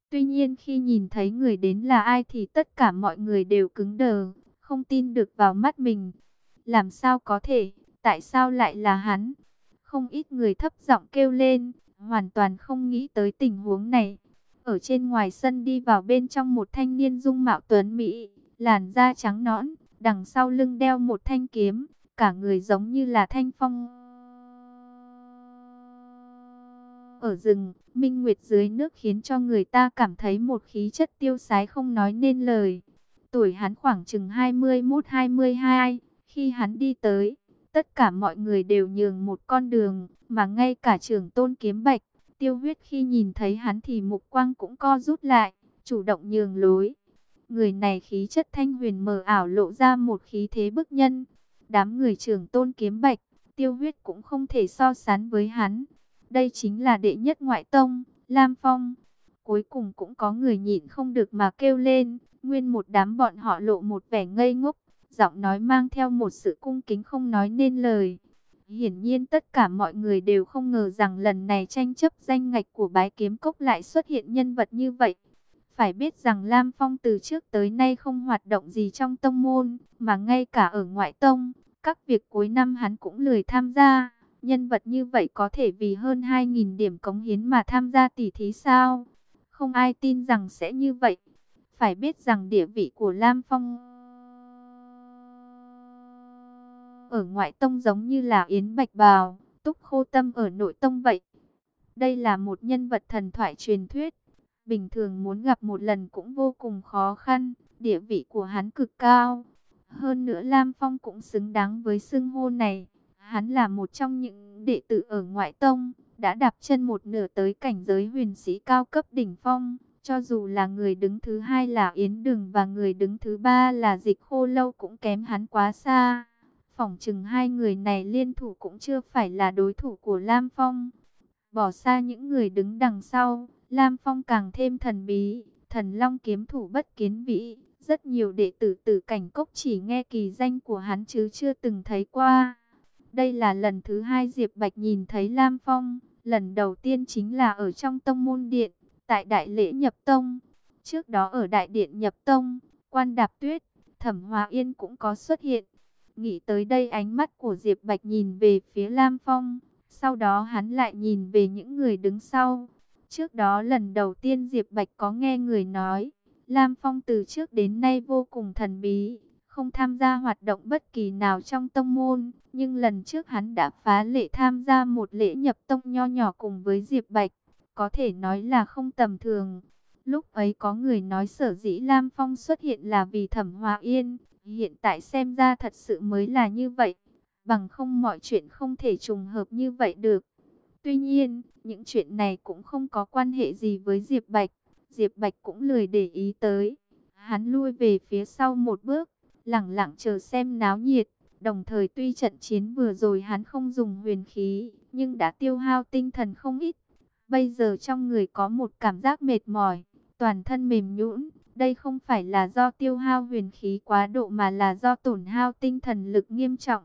Tuy nhiên khi nhìn thấy người đến là ai thì tất cả mọi người đều cứng đờ, không tin được vào mắt mình. Làm sao có thể, tại sao lại là hắn? Không ít người thấp giọng kêu lên, hoàn toàn không nghĩ tới tình huống này. Ở trên ngoài sân đi vào bên trong một thanh niên dung mạo tuấn mỹ, làn da trắng nõn, đằng sau lưng đeo một thanh kiếm, cả người giống như là thanh phong. Ở rừng, minh nguyệt dưới nước khiến cho người ta cảm thấy một khí chất tiêu sái không nói nên lời. Tuổi hắn khoảng chừng 21-22, khi hắn đi tới, tất cả mọi người đều nhường một con đường, mà ngay cả trưởng tôn kiếm bạch, Tiêu Huyết khi nhìn thấy hắn thì mục quang cũng co rút lại, chủ động nhường lối. Người này khí chất thanh huyền mờ ảo lộ ra một khí thế bức nhân. Đám người trưởng tôn kiếm bạch, Tiêu Huyết cũng không thể so sánh với hắn. Đây chính là đệ nhất ngoại tông, Lam Phong. Cuối cùng cũng có người nhịn không được mà kêu lên, nguyên một đám bọn họ lộ một vẻ ngây ngốc, giọng nói mang theo một sự cung kính không nói nên lời. Hiển nhiên tất cả mọi người đều không ngờ rằng lần này tranh chấp danh ngạch của Bái Kiếm Cốc lại xuất hiện nhân vật như vậy. Phải biết rằng Lam Phong từ trước tới nay không hoạt động gì trong tông môn, mà ngay cả ở ngoại tông, các việc cuối năm hắn cũng lười tham gia. Nhân vật như vậy có thể vì hơn 2.000 điểm cống hiến mà tham gia tỷ thí sao? Không ai tin rằng sẽ như vậy. Phải biết rằng địa vị của Lam Phong ở ngoại tông giống như là Yến Bạch Bào, Túc Khô Tâm ở nội tông vậy. Đây là một nhân vật thần thoại truyền thuyết. Bình thường muốn gặp một lần cũng vô cùng khó khăn, địa vị của hắn cực cao. Hơn nữa Lam Phong cũng xứng đáng với xưng hô này. Hắn là một trong những đệ tử ở ngoại tông, đã đạp chân một nửa tới cảnh giới huyền sĩ cao cấp đỉnh phong. Cho dù là người đứng thứ hai là Yến Đừng và người đứng thứ ba là Dịch Khô Lâu cũng kém hắn quá xa. Phỏng chừng hai người này liên thủ cũng chưa phải là đối thủ của Lam Phong. Bỏ xa những người đứng đằng sau, Lam Phong càng thêm thần bí, Thần Long kiếm thủ Bất Kiến Vĩ. Rất nhiều đệ tử Tử Cảnh Cốc chỉ nghe kỳ danh của hắn chứ chưa từng thấy qua. Đây là lần thứ hai Diệp Bạch nhìn thấy Lam Phong, lần đầu tiên chính là ở trong tông môn điện, tại đại lễ nhập tông. Trước đó ở đại điện nhập tông, Quan Đạp Tuyết, Thẩm Hòa Yên cũng có xuất hiện. Nghĩ tới đây ánh mắt của Diệp Bạch nhìn về phía Lam Phong, sau đó hắn lại nhìn về những người đứng sau. Trước đó lần đầu tiên Diệp Bạch có nghe người nói, Lam Phong từ trước đến nay vô cùng thần bí, không tham gia hoạt động bất kỳ nào trong tông môn. Nhưng lần trước hắn đã phá lệ tham gia một lễ nhập tông nho nhỏ cùng với Diệp Bạch, có thể nói là không tầm thường. Lúc ấy có người nói sở dĩ Lam Phong xuất hiện là vì Thẩm Hòa Yên, hiện tại xem ra thật sự mới là như vậy. Bằng không mọi chuyện không thể trùng hợp như vậy được. Tuy nhiên, những chuyện này cũng không có quan hệ gì với Diệp Bạch. Diệp Bạch cũng lười để ý tới. Hắn lui về phía sau một bước, lẳng lặng chờ xem náo nhiệt. Đồng thời tuy trận chiến vừa rồi hắn không dùng huyền khí, nhưng đã tiêu hao tinh thần không ít. Bây giờ trong người có một cảm giác mệt mỏi, toàn thân mềm nhũn. Đây không phải là do tiêu hao huyền khí quá độ mà là do tổn hao tinh thần lực nghiêm trọng.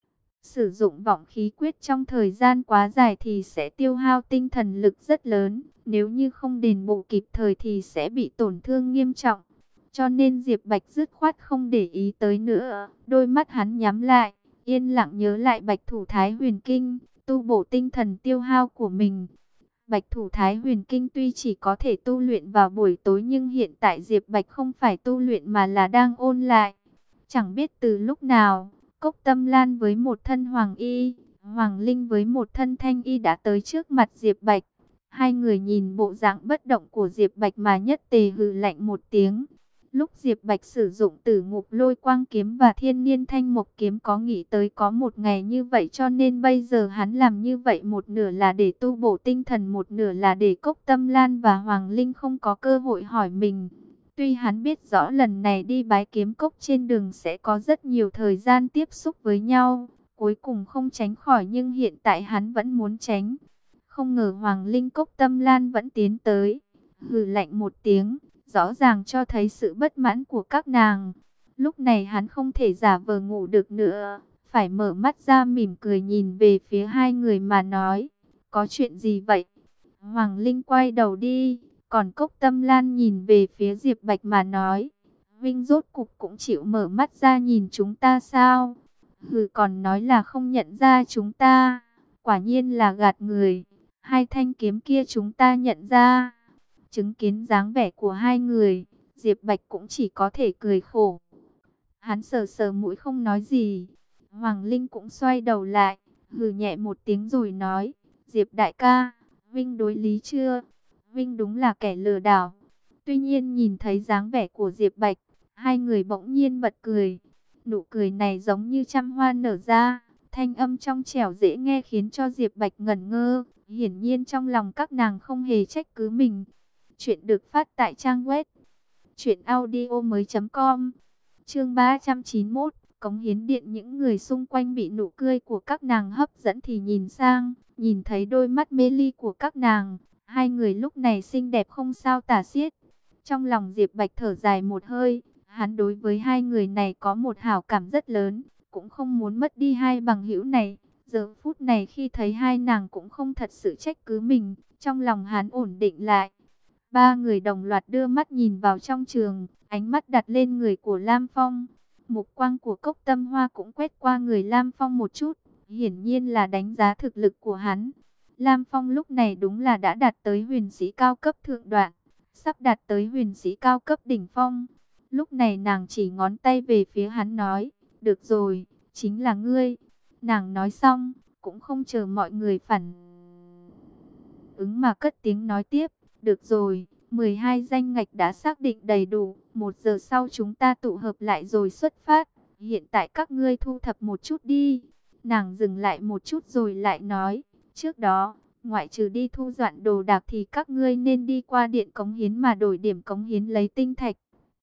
Sử dụng vọng khí quyết trong thời gian quá dài thì sẽ tiêu hao tinh thần lực rất lớn. Nếu như không đền bù kịp thời thì sẽ bị tổn thương nghiêm trọng. Cho nên Diệp Bạch dứt khoát không để ý tới nữa. Đôi mắt hắn nhắm lại, yên lặng nhớ lại Bạch Thủ Thái Huyền Kinh, tu bổ tinh thần tiêu hao của mình. Bạch Thủ Thái Huyền Kinh tuy chỉ có thể tu luyện vào buổi tối nhưng hiện tại Diệp Bạch không phải tu luyện mà là đang ôn lại. Chẳng biết từ lúc nào, Cốc Tâm Lan với một thân hoàng y, Hoàng Linh với một thân thanh y đã tới trước mặt Diệp Bạch. Hai người nhìn bộ dạng bất động của Diệp Bạch mà nhất tề hừ lạnh một tiếng. Lúc Diệp Bạch sử dụng Tử Ngục Lôi Quang kiếm và Thiên Niên Thanh Mộc kiếm có nghĩ tới có một ngày như vậy, cho nên bây giờ hắn làm như vậy một nửa là để tu bổ tinh thần, một nửa là để Cốc Tâm Lan và Hoàng Linh không có cơ hội hỏi mình. Tuy hắn biết rõ lần này đi Bái Kiếm Cốc trên đường sẽ có rất nhiều thời gian tiếp xúc với nhau, cuối cùng không tránh khỏi, nhưng hiện tại hắn vẫn muốn tránh. Không ngờ Hoàng Linh Cốc Tâm Lan vẫn tiến tới, hừ lạnh một tiếng, rõ ràng cho thấy sự bất mãn của các nàng. Lúc này hắn không thể giả vờ ngủ được nữa, phải mở mắt ra mỉm cười nhìn về phía hai người mà nói, có chuyện gì vậy? Hoàng Linh quay đầu đi, Còn Cốc Tâm Lan nhìn về phía Diệp Bạch mà nói, Vinh rốt cục cũng chịu mở mắt ra nhìn chúng ta sao? Hừ, còn nói là không nhận ra chúng ta, quả nhiên là gạt người. Hai thanh kiếm kia chúng ta nhận ra. Chứng kiến dáng vẻ của hai người, Diệp Bạch cũng chỉ có thể cười khổ. Hắn sờ sờ mũi không nói gì. Hoàng Linh cũng xoay đầu lại, hừ nhẹ một tiếng rồi nói, Diệp đại ca, Vinh đối lý chưa? Vinh đúng là kẻ lừa đảo. Tuy nhiên nhìn thấy dáng vẻ của Diệp Bạch, hai người bỗng nhiên bật cười. Nụ cười này giống như trăm hoa nở ra, thanh âm trong trẻo dễ nghe khiến cho Diệp Bạch ngẩn ngơ. Hiển nhiên trong lòng các nàng không hề trách cứ mình. Chuyện được phát tại trang web truyệnaudiomoi.com. Chương 391, cống hiến điện. Những người xung quanh bị nụ cười của các nàng hấp dẫn thì nhìn sang, nhìn thấy đôi mắt mê ly của các nàng, hai người lúc này xinh đẹp không sao tả xiết. Trong lòng Diệp Bạch thở dài một hơi, hắn đối với hai người này có một hảo cảm rất lớn, cũng không muốn mất đi hai bằng hữu này. Giờ phút này khi thấy hai nàng cũng không thật sự trách cứ mình, trong lòng hắn ổn định lại. Ba người đồng loạt đưa mắt nhìn vào trong trường, ánh mắt đặt lên người của Lam Phong. Mục quang của Cốc Tâm Hoa cũng quét qua người Lam Phong một chút, hiển nhiên là đánh giá thực lực của hắn. Lam Phong lúc này đúng là đã đạt tới huyền sĩ cao cấp thượng đoạn, sắp đạt tới huyền sĩ cao cấp đỉnh phong. Lúc này nàng chỉ ngón tay về phía hắn nói, được rồi, chính là ngươi. Nàng nói xong, cũng không chờ mọi người phản ứng mà cất tiếng nói tiếp, được rồi, 12 danh ngạch đã xác định đầy đủ, 1 giờ sau chúng ta tụ hợp lại rồi xuất phát. Hiện tại các ngươi thu thập một chút đi. Nàng dừng lại một chút rồi lại nói, trước đó, ngoại trừ đi thu dọn đồ đạc thì các ngươi nên đi qua điện cống hiến mà đổi điểm cống hiến lấy tinh thạch.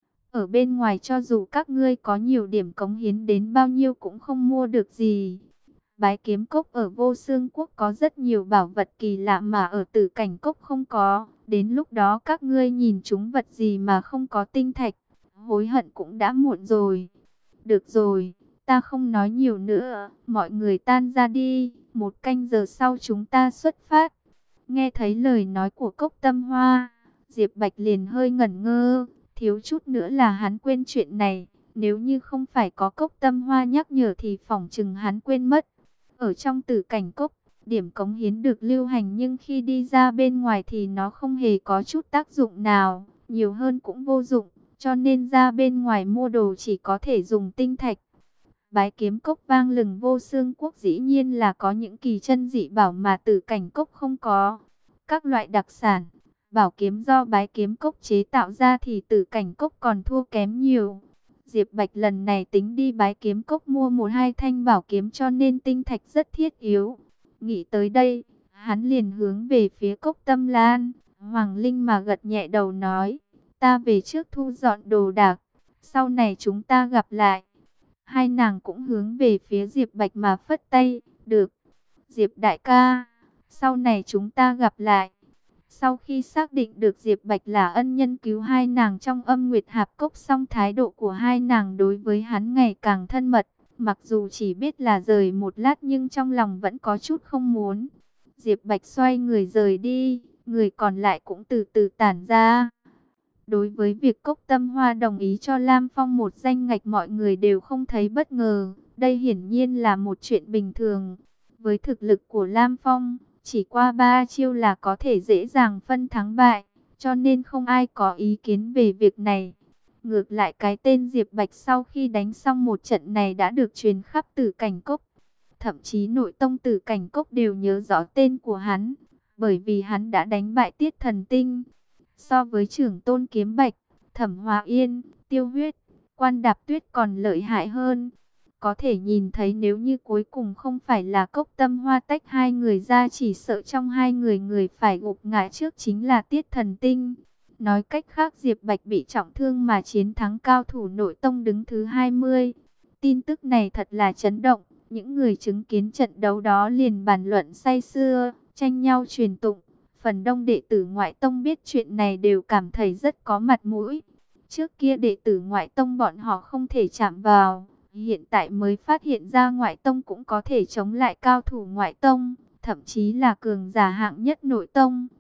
Ở bên ngoài cho dù các ngươi có nhiều điểm cống hiến đến bao nhiêu cũng không mua được gì. Bái Kiếm Cốc ở Vô Xương Quốc có rất nhiều bảo vật kỳ lạ mà ở Tử Cảnh Cốc không có. Đến lúc đó các ngươi nhìn chúng vật gì mà không có tinh thạch, hối hận cũng đã muộn rồi. Được rồi, ta không nói nhiều nữa, mọi người tan ra đi, 1 canh giờ sau chúng ta xuất phát. Nghe thấy lời nói của Cốc Tâm Hoa, Diệp Bạch liền hơi ngẩn ngơ, thiếu chút nữa là hắn quên chuyện này. Nếu như không phải có Cốc Tâm Hoa nhắc nhở thì phỏng chừng hắn quên mất. Ở trong Tử Cảnh Cốc, điểm cống hiến được lưu hành nhưng khi đi ra bên ngoài thì nó không hề có chút tác dụng nào, nhiều hơn cũng vô dụng, cho nên ra bên ngoài mua đồ chỉ có thể dùng tinh thạch. Bái Kiếm Cốc vang lừng Vô Xương Quốc dĩ nhiên là có những kỳ chân dị bảo mà Tử Cảnh Cốc không có. Các loại đặc sản, bảo kiếm do Bái Kiếm Cốc chế tạo ra thì Tử Cảnh Cốc còn thua kém nhiều. Diệp Bạch lần này tính đi Bái Kiếm Cốc mua 1-2 thanh bảo kiếm cho nên tinh thạch rất thiết yếu. Nghĩ tới đây, hắn liền hướng về phía Cốc Tâm Lan, Hoàng Linh mà gật nhẹ đầu nói, ta về trước thu dọn đồ đạc, sau này chúng ta gặp lại. Hai nàng cũng hướng về phía Diệp Bạch mà phất tay, được, Diệp đại ca, sau này chúng ta gặp lại. Sau khi xác định được Diệp Bạch là ân nhân cứu hai nàng trong Âm Nguyệt Hạp Cốc xong, thái độ của hai nàng đối với hắn ngày càng thân mật. Mặc dù chỉ biết là rời một lát nhưng trong lòng vẫn có chút không muốn. Diệp Bạch xoay người rời đi, người còn lại cũng từ từ tản ra. Đối với việc Cốc Tâm Hoa đồng ý cho Lam Phong một danh ngạch mọi người đều không thấy bất ngờ. Đây hiển nhiên là một chuyện bình thường. Với thực lực của Lam Phong, chỉ qua 3 chiêu là có thể dễ dàng phân thắng bại, cho nên không ai có ý kiến về việc này. Ngược lại cái tên Diệp Bạch sau khi đánh xong một trận này đã được truyền khắp Tử Cảnh Cốc. Thậm chí nội tông Tử Cảnh Cốc đều nhớ rõ tên của hắn, bởi vì hắn đã đánh bại Tiết Thần Tinh. So với Trưởng Tôn Kiếm Bạch, Thẩm Hòa Yên, Tiêu Huyết, Quan Đạp Tuyết còn lợi hại hơn. Có thể nhìn thấy nếu như cuối cùng không phải là Cốc Tâm Hoa tách hai người ra, chỉ sợ trong hai người người phải gục ngã trước chính là Tiết Thần Tinh. Nói cách khác, Diệp Bạch bị trọng thương mà chiến thắng cao thủ nội tông đứng thứ 20. Tin tức này thật là chấn động. Những người chứng kiến trận đấu đó liền bàn luận say sưa, tranh nhau truyền tụng. Phần đông đệ tử ngoại tông biết chuyện này đều cảm thấy rất có mặt mũi. Trước kia đệ tử ngoại tông bọn họ không thể chạm vào, hiện tại mới phát hiện ra ngoại tông cũng có thể chống lại cao thủ ngoại tông, thậm chí là cường giả hạng nhất nội tông.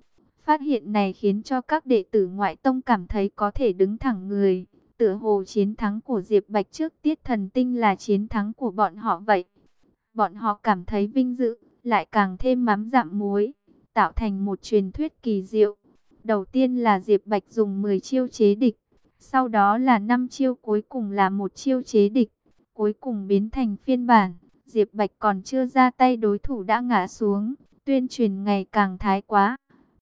Phát hiện này khiến cho các đệ tử ngoại tông cảm thấy có thể đứng thẳng người. Tựa hồ chiến thắng của Diệp Bạch trước Tiết Thần Tinh là chiến thắng của bọn họ vậy. Bọn họ cảm thấy vinh dự, lại càng thêm mắm dặm muối, tạo thành một truyền thuyết kỳ diệu. Đầu tiên là Diệp Bạch dùng 10 chiêu chế địch, sau đó là 5 chiêu, cuối cùng là một chiêu chế địch. Cuối cùng biến thành phiên bản, Diệp Bạch còn chưa ra tay đối thủ đã ngã xuống, tuyên truyền ngày càng thái quá.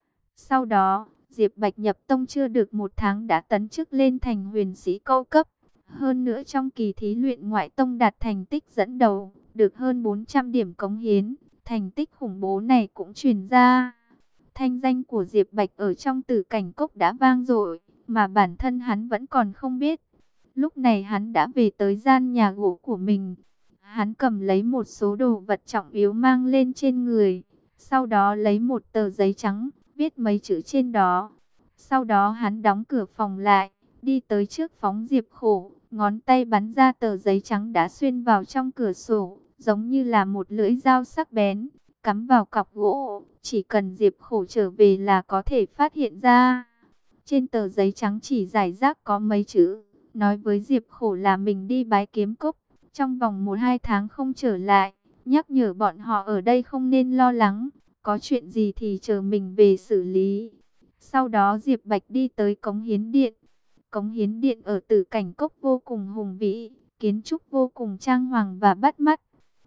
Sau đó, Diệp Bạch nhập tông chưa được 1 tháng đã tấn chức lên thành huyền sĩ câu cấp. Hơn nữa trong kỳ thí luyện ngoại tông đạt thành tích dẫn đầu, được hơn 400 điểm cống hiến. Thành tích khủng bố này cũng truyền ra. Thanh danh của Diệp Bạch ở trong Tử Cảnh Cốc đã vang dội, mà bản thân hắn vẫn còn không biết. Lúc này hắn đã về tới gian nhà gỗ của mình. Hắn cầm lấy một số đồ vật trọng yếu mang lên trên người. Sau đó lấy một tờ giấy trắng, viết mấy chữ trên đó. Sau đó hắn đóng cửa phòng lại, đi tới trước phóng Diệp Khổ. Ngón tay bắn ra tờ giấy trắng đã xuyên vào trong cửa sổ, giống như là một lưỡi dao sắc bén, cắm vào cọc gỗ. Chỉ cần Diệp Khổ trở về là có thể phát hiện ra. Trên tờ giấy trắng chỉ rải rác có mấy chữ, nói với Diệp Khổ là mình đi bái kiếm cốc, trong vòng 1-2 tháng không trở lại, nhắc nhở bọn họ ở đây không nên lo lắng, có chuyện gì thì chờ mình về xử lý. Sau đó Diệp Bạch đi tới Cống Hiến Điện. Cống Hiến Điện ở Tử Cảnh Cốc vô cùng hùng vĩ, kiến trúc vô cùng trang hoàng và bắt mắt.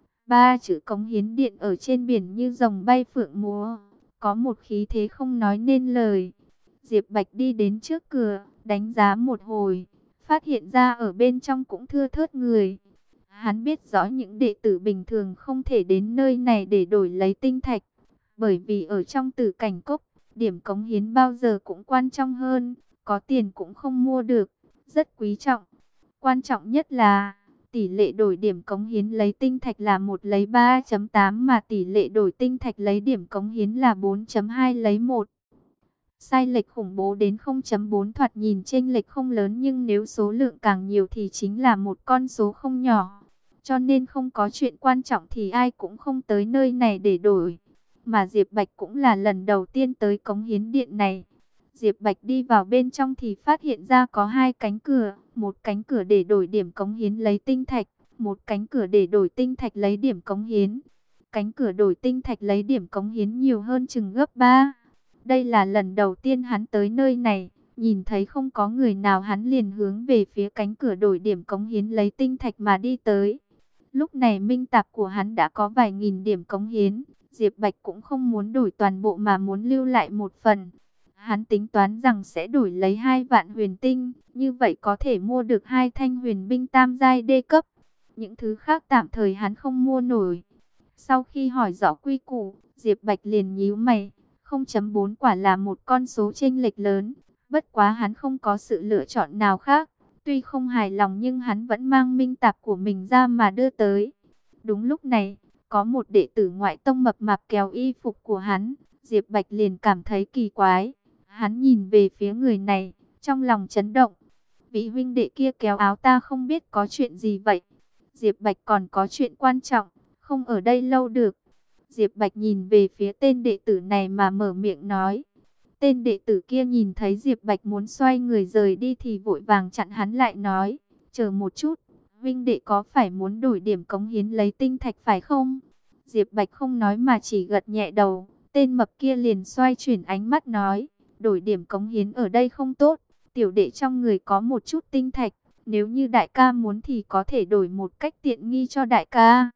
3 chữ Cống Hiến Điện ở trên biển như rồng bay phượng múa, có một khí thế không nói nên lời. Diệp Bạch đi đến trước cửa, đánh giá một hồi, phát hiện ra ở bên trong cũng thưa thớt người. Hắn biết rõ những đệ tử bình thường không thể đến nơi này để đổi lấy tinh thạch, bởi vì ở trong Tử Cảnh Cốc, điểm cống hiến bao giờ cũng quan trọng hơn, có tiền cũng không mua được, rất quý trọng. Quan trọng nhất là tỷ lệ đổi điểm cống hiến lấy tinh thạch là 1 lấy 3.8 mà tỷ lệ đổi tinh thạch lấy điểm cống hiến là 4.2 lấy 1. Sai lệch khủng bố đến 0.4, thoạt nhìn chênh lệch không lớn nhưng nếu số lượng càng nhiều thì chính là một con số không nhỏ. Cho nên không có chuyện quan trọng thì ai cũng không tới nơi này để đổi. Mà Diệp Bạch cũng là lần đầu tiên tới Cống Hiến Điện này. Diệp Bạch đi vào bên trong thì phát hiện ra có 2 cánh cửa, một cánh cửa để đổi điểm cống hiến lấy tinh thạch, một cánh cửa để đổi tinh thạch lấy điểm cống hiến. Cánh cửa đổi tinh thạch lấy điểm cống hiến nhiều hơn chừng gấp 3. Đây là lần đầu tiên hắn tới nơi này, nhìn thấy không có người nào hắn liền hướng về phía cánh cửa đổi điểm cống hiến lấy tinh thạch mà đi tới. Lúc này minh tạp của hắn đã có vài nghìn điểm cống hiến, Diệp Bạch cũng không muốn đổi toàn bộ mà muốn lưu lại một phần. Hắn tính toán rằng sẽ đổi lấy 2 vạn huyền tinh, như vậy có thể mua được 2 thanh huyền binh tam giai đê cấp. Những thứ khác tạm thời hắn không mua nổi. Sau khi hỏi rõ quy củ, Diệp Bạch liền nhíu mày. 0.4 quả là một con số chênh lệch lớn, bất quá hắn không có sự lựa chọn nào khác. Tuy không hài lòng nhưng hắn vẫn mang minh tạp của mình ra mà đưa tới. Đúng lúc này, có một đệ tử ngoại tông mập mạp kéo y phục của hắn. Diệp Bạch liền cảm thấy kỳ quái. Hắn nhìn về phía người này, trong lòng chấn động. Vị huynh đệ kia kéo áo ta không biết có chuyện gì vậy. Diệp Bạch còn có chuyện quan trọng, không ở đây lâu được. Diệp Bạch nhìn về phía tên đệ tử này mà mở miệng nói. Tên đệ tử kia nhìn thấy Diệp Bạch muốn xoay người rời đi thì vội vàng chặn hắn lại nói. Chờ một chút, huynh đệ có phải muốn đổi điểm cống hiến lấy tinh thạch phải không? Diệp Bạch không nói mà chỉ gật nhẹ đầu. Tên mập kia liền xoay chuyển ánh mắt nói. Đổi điểm cống hiến ở đây không tốt. Tiểu đệ trong người có một chút tinh thạch. Nếu như đại ca muốn thì có thể đổi một cách tiện nghi cho đại ca.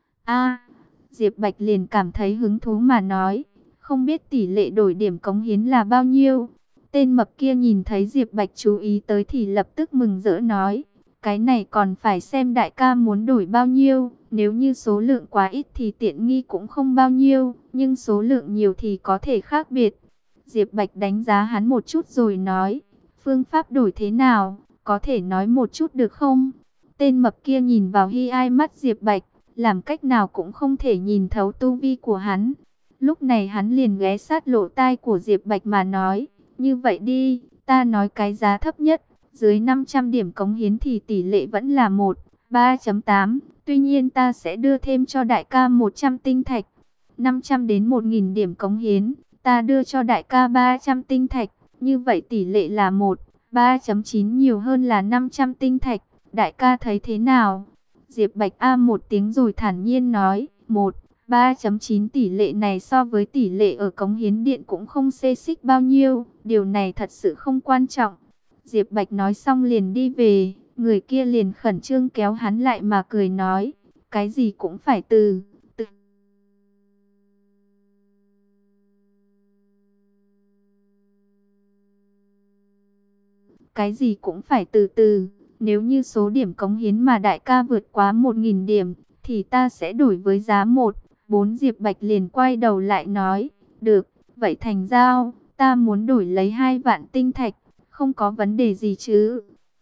Diệp Bạch liền cảm thấy hứng thú mà nói. Không biết tỷ lệ đổi điểm cống hiến là bao nhiêu. Tên mập kia nhìn thấy Diệp Bạch chú ý tới thì lập tức mừng rỡ nói. Cái này còn phải xem đại ca muốn đổi bao nhiêu. Nếu như số lượng quá ít thì tiện nghi cũng không bao nhiêu. Nhưng số lượng nhiều thì có thể khác biệt. Diệp Bạch đánh giá hắn một chút rồi nói. Phương pháp đổi thế nào? Có thể nói một chút được không? Tên mập kia nhìn vào hi ai mắt Diệp Bạch. Làm cách nào cũng không thể nhìn thấu tu vi của hắn. Lúc này hắn liền ghé sát lỗ tai của Diệp Bạch mà nói. Như vậy đi, ta nói cái giá thấp nhất. Dưới 500 điểm cống hiến thì tỷ lệ vẫn là 1/3.8. Tuy nhiên ta sẽ đưa thêm cho đại ca 100 tinh thạch. 500 đến 1000 điểm cống hiến. ta đưa cho đại ca 300 tinh thạch, như vậy tỷ lệ là 1,3,9 nhiều hơn là 500 tinh thạch, đại ca thấy thế nào? Diệp Bạch một tiếng rồi thản nhiên nói, 1,3,9 tỷ lệ này so với tỷ lệ ở cống hiến điện cũng không xê xích bao nhiêu, điều này thật sự không quan trọng. Diệp Bạch nói xong liền đi về, người kia liền khẩn trương kéo hắn lại mà cười nói, cái gì cũng phải từ từ. Cái gì cũng phải từ từ, nếu như số điểm cống hiến mà đại ca vượt quá 1.000 điểm, thì ta sẽ đổi với giá 1,4. Diệp Bạch liền quay đầu lại nói, được, vậy thành giao, ta muốn đổi lấy 2 vạn tinh thạch, không có vấn đề gì chứ?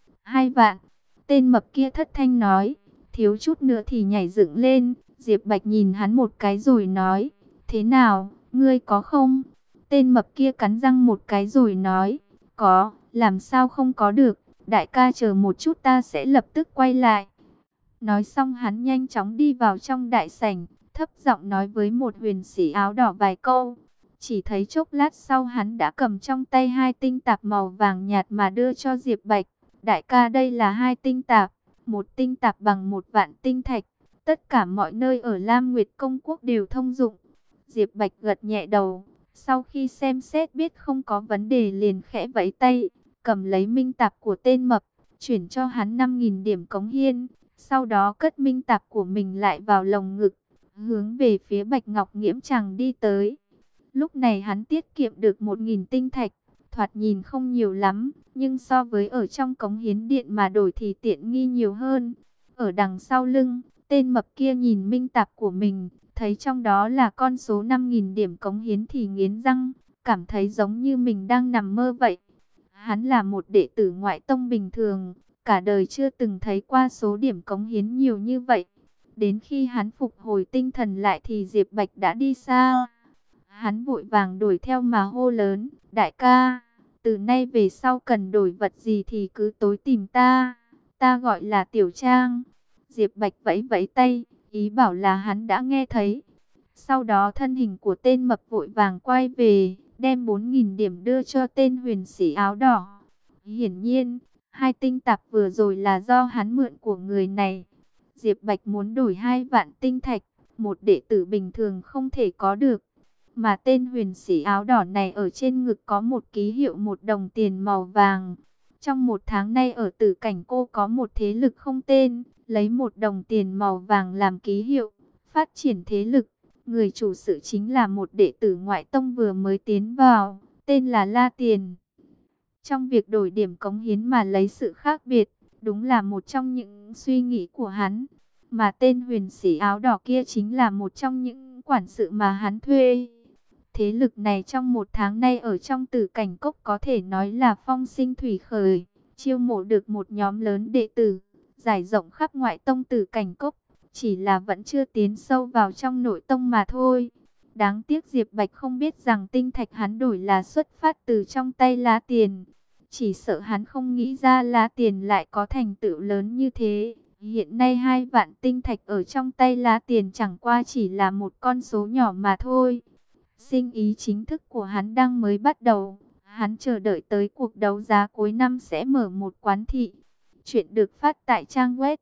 2 vạn, tên mập kia thất thanh nói, thiếu chút nữa thì nhảy dựng lên. Diệp Bạch nhìn hắn một cái rồi nói, thế nào, ngươi có không? Tên mập kia cắn răng một cái rồi nói, có, làm sao không có được, đại ca chờ một chút ta sẽ lập tức quay lại. Nói xong hắn nhanh chóng đi vào trong đại sảnh, thấp giọng nói với một huyền sĩ áo đỏ vài câu. Chỉ thấy chốc lát sau hắn đã cầm trong tay 2 tinh tạp màu vàng nhạt mà đưa cho Diệp Bạch. Đại ca, đây là 2 tinh tạp, một tinh tạp bằng 1 vạn tinh thạch. Tất cả mọi nơi ở Lam Nguyệt Công Quốc đều thông dụng. Diệp Bạch gật nhẹ đầu, sau khi xem xét biết không có vấn đề liền khẽ vẫy tay, cầm lấy minh tạp của tên mập, chuyển cho hắn 5.000 điểm cống hiến. Sau đó cất minh tạp của mình lại vào lồng ngực, hướng về phía Bạch Ngọc Nghiễm Tràng đi tới. Lúc này hắn tiết kiệm được 1.000 tinh thạch, thoạt nhìn không nhiều lắm, nhưng so với ở trong cống hiến điện mà đổi thì tiện nghi nhiều hơn. Ở đằng sau lưng, tên mập kia nhìn minh tạp của mình, thấy trong đó là con số 5.000 điểm cống hiến thì nghiến răng, cảm thấy giống như mình đang nằm mơ vậy. Hắn là một đệ tử ngoại tông bình thường, cả đời chưa từng thấy qua số điểm cống hiến nhiều như vậy. Đến khi hắn phục hồi tinh thần lại thì Diệp Bạch đã đi xa. Hắn vội vàng đuổi theo mà hô lớn, đại ca, từ nay về sau cần đổi vật gì thì cứ tối tìm ta, ta gọi là Tiểu Trang. Diệp Bạch vẫy vẫy tay, ý bảo là hắn đã nghe thấy. Sau đó thân hình của tên mập vội vàng quay về, đem 4.000 điểm đưa cho tên huyền sĩ áo đỏ. Hiển nhiên, 2 tinh tạp vừa rồi là do hắn mượn của người này. Diệp Bạch muốn đổi 2 vạn tinh thạch, một đệ tử bình thường không thể có được. Mà tên huyền sĩ áo đỏ này ở trên ngực có một ký hiệu 1 đồng tiền màu vàng. Trong 1 tháng nay ở Tử Cảnh Cô có một thế lực không tên, lấy 1 đồng tiền màu vàng làm ký hiệu, phát triển thế lực. Người chủ sự chính là một đệ tử ngoại tông vừa mới tiến vào, tên là La Tiền. Trong việc đổi điểm cống hiến mà lấy sự khác biệt, đúng là một trong những suy nghĩ của hắn. Mà tên huyền sĩ áo đỏ kia chính là một trong những quản sự mà hắn thuê. Thế lực này trong 1 tháng nay ở trong Tử Cảnh Cốc có thể nói là phong sinh thủy khởi, chiêu mộ được một nhóm lớn đệ tử, rải rộng khắp ngoại tông Tử Cảnh Cốc, chỉ là vẫn chưa tiến sâu vào trong nội tông mà thôi. Đáng tiếc Diệp Bạch không biết rằng tinh thạch hắn đổi là xuất phát từ trong tay lá tiền. Chỉ sợ hắn không nghĩ ra lá tiền lại có thành tựu lớn như thế. Hiện nay 2 vạn tinh thạch ở trong tay lá tiền chẳng qua chỉ là một con số nhỏ mà thôi. Sinh ý chính thức của hắn đang mới bắt đầu. Hắn chờ đợi tới cuộc đấu giá cuối năm sẽ mở một quán thị. Chuyện được phát tại trang web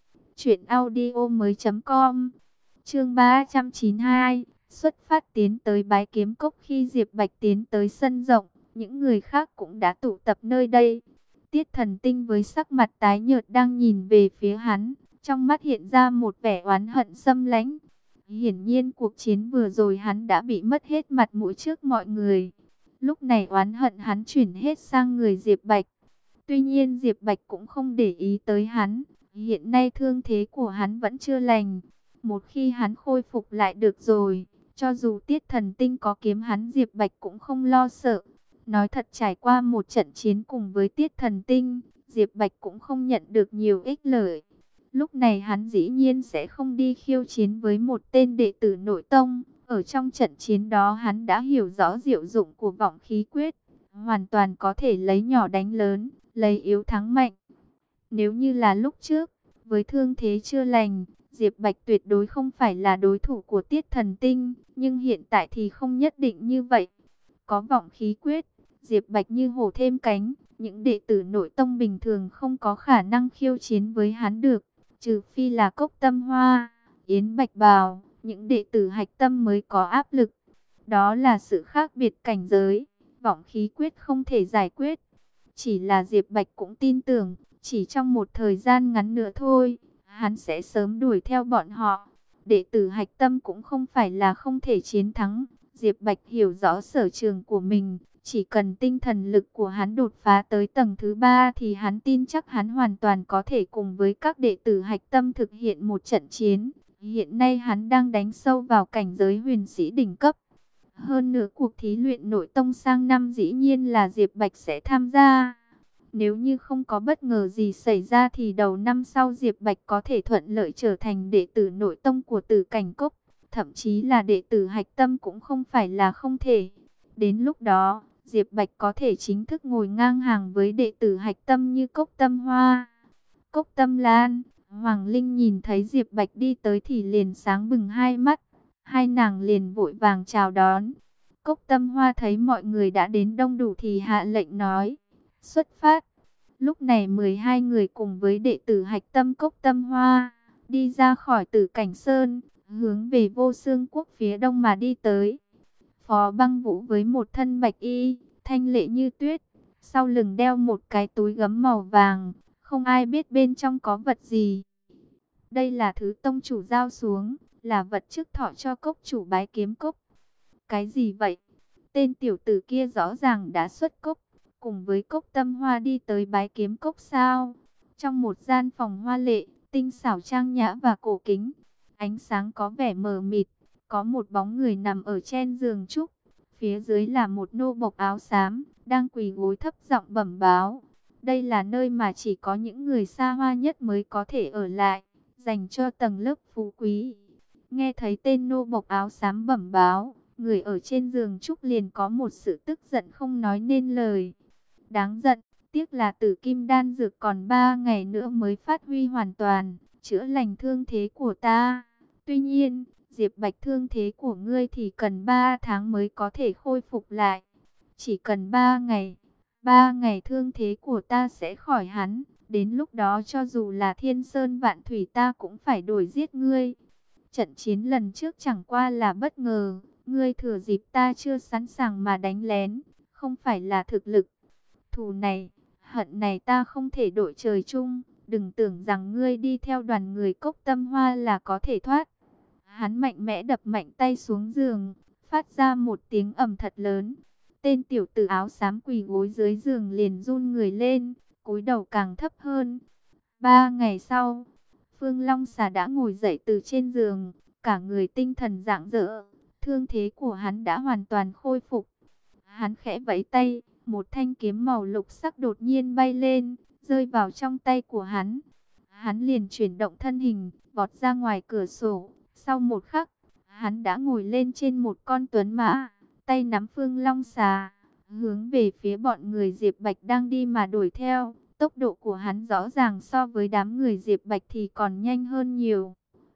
truyệnaudiomoi.com. Chương 392, xuất phát tiến tới Bái Kiếm Cốc. Khi Diệp Bạch tiến tới sân rộng, những người khác cũng đã tụ tập nơi đây. Tiết Thần Tinh với sắc mặt tái nhợt đang nhìn về phía hắn, trong mắt hiện ra một vẻ oán hận xâm lãnh. Hiển nhiên cuộc chiến vừa rồi hắn đã bị mất hết mặt mũi trước mọi người. Lúc này oán hận hắn chuyển hết sang người Diệp Bạch. Tuy nhiên Diệp Bạch cũng không để ý tới hắn. Hiện nay thương thế của hắn vẫn chưa lành. Một khi hắn khôi phục lại được rồi, cho dù Tiết Thần Tinh có kiếm hắn, Diệp Bạch cũng không lo sợ. Nói thật, trải qua một trận chiến cùng với Tiết Thần Tinh, Diệp Bạch cũng không nhận được nhiều ích lợi. Lúc này hắn dĩ nhiên sẽ không đi khiêu chiến với một tên đệ tử nội tông. Ở trong trận chiến đó hắn đã hiểu rõ diệu dụng của vọng khí quyết. Hoàn toàn có thể lấy nhỏ đánh lớn, lấy yếu thắng mạnh. Nếu như là lúc trước, với thương thế chưa lành, Diệp Bạch tuyệt đối không phải là đối thủ của Tiết Thần Tinh. Nhưng hiện tại thì không nhất định như vậy. có vọng khí quyết, Diệp Bạch như hổ thêm cánh, những đệ tử nội tông bình thường không có khả năng khiêu chiến với hắn được, trừ phi là Cốc Tâm Hoa, Yến Bạch Bào, những đệ tử hạch tâm mới có áp lực. Đó là sự khác biệt cảnh giới, vọng khí quyết không thể giải quyết. Chỉ là Diệp Bạch cũng tin tưởng, chỉ trong một thời gian ngắn nữa thôi, hắn sẽ sớm đuổi theo bọn họ. Đệ tử hạch tâm cũng không phải là không thể chiến thắng. Diệp Bạch hiểu rõ sở trường của mình, chỉ cần tinh thần lực của hắn đột phá tới tầng thứ 3 thì hắn tin chắc hắn hoàn toàn có thể cùng với các đệ tử hạch tâm thực hiện một trận chiến. Hiện nay hắn đang đánh sâu vào cảnh giới huyền sĩ đỉnh cấp. Hơn nữa cuộc thí luyện nội tông sang năm dĩ nhiên là Diệp Bạch sẽ tham gia. Nếu như không có bất ngờ gì xảy ra thì đầu năm sau Diệp Bạch có thể thuận lợi trở thành đệ tử nội tông của Tử Cảnh Cốc. Thậm chí là đệ tử hạch tâm cũng không phải là không thể. Đến lúc đó, Diệp Bạch có thể chính thức ngồi ngang hàng với đệ tử hạch tâm như Cốc Tâm Hoa, Cốc Tâm Lan. Hoàng Linh nhìn thấy Diệp Bạch đi tới thì liền sáng bừng hai mắt. Hai nàng liền vội vàng chào đón. Cốc Tâm Hoa thấy mọi người đã đến đông đủ thì hạ lệnh nói: xuất phát. Lúc này 12 người cùng với đệ tử hạch tâm Cốc Tâm Hoa đi ra khỏi Tử Cảnh Sơn, hướng về Vô Xương Quốc phía đông mà đi tới. Phó Băng Vũ với một thân bạch y, thanh lệ như tuyết, sau lưng đeo một cái túi gấm màu vàng, không ai biết bên trong có vật gì. Đây là thứ tông chủ giao xuống, là vật trước thọ cho cốc chủ Bái Kiếm Cốc. Cái gì vậy? Tên tiểu tử kia rõ ràng đã xuất cốc, cùng với Cốc Tâm Hoa đi tới Bái Kiếm Cốc sao? Trong một gian phòng hoa lệ, tinh xảo trang nhã và cổ kính, ánh sáng có vẻ mờ mịt, có một bóng người nằm ở trên giường trúc. Phía dưới là một nô bộc áo xám, đang quỳ gối thấp giọng bẩm báo. Đây là nơi mà chỉ có những người xa hoa nhất mới có thể ở lại, dành cho tầng lớp phú quý. Nghe thấy tên nô bộc áo xám bẩm báo, người ở trên giường trúc liền có một sự tức giận không nói nên lời. Đáng giận, tiếc là Tử Kim đan dược còn 3 ngày nữa mới phát huy hoàn toàn, chữa lành thương thế của ta. Tuy nhiên, Diệp Bạch, thương thế của ngươi thì cần 3 tháng mới có thể khôi phục lại. Chỉ cần 3 ngày, 3 ngày thương thế của ta sẽ khỏi hắn. Đến lúc đó cho dù là Thiên Sơn Vạn Thủy ta cũng phải đuổi giết ngươi. Trận chiến lần trước chẳng qua là bất ngờ, ngươi thừa dịp ta chưa sẵn sàng mà đánh lén, không phải là thực lực. Thù này, hận này ta không thể đội trời chung, đừng tưởng rằng ngươi đi theo đoàn người Cốc Tâm Hoa là có thể thoát. Hắn mạnh mẽ đập mạnh tay xuống giường, phát ra một tiếng ầm thật lớn. Tên tiểu tử áo xám quỳ gối dưới giường liền run người lên, cúi đầu càng thấp hơn. 3 ngày sau, Phương Long Xà đã ngồi dậy từ trên giường, cả người tinh thần rạng rỡ, thương thế của hắn đã hoàn toàn khôi phục. Hắn khẽ vẫy tay, một thanh kiếm màu lục sắc đột nhiên bay lên, rơi vào trong tay của hắn. Hắn liền chuyển động thân hình, vọt ra ngoài cửa sổ. Sau một khắc, hắn đã ngồi lên trên một con tuấn mã, tay nắm Phương Long Xà, hướng về phía bọn người Diệp Bạch đang đi mà đuổi theo. Tốc độ của hắn rõ ràng so với đám người Diệp Bạch thì còn nhanh hơn nhiều.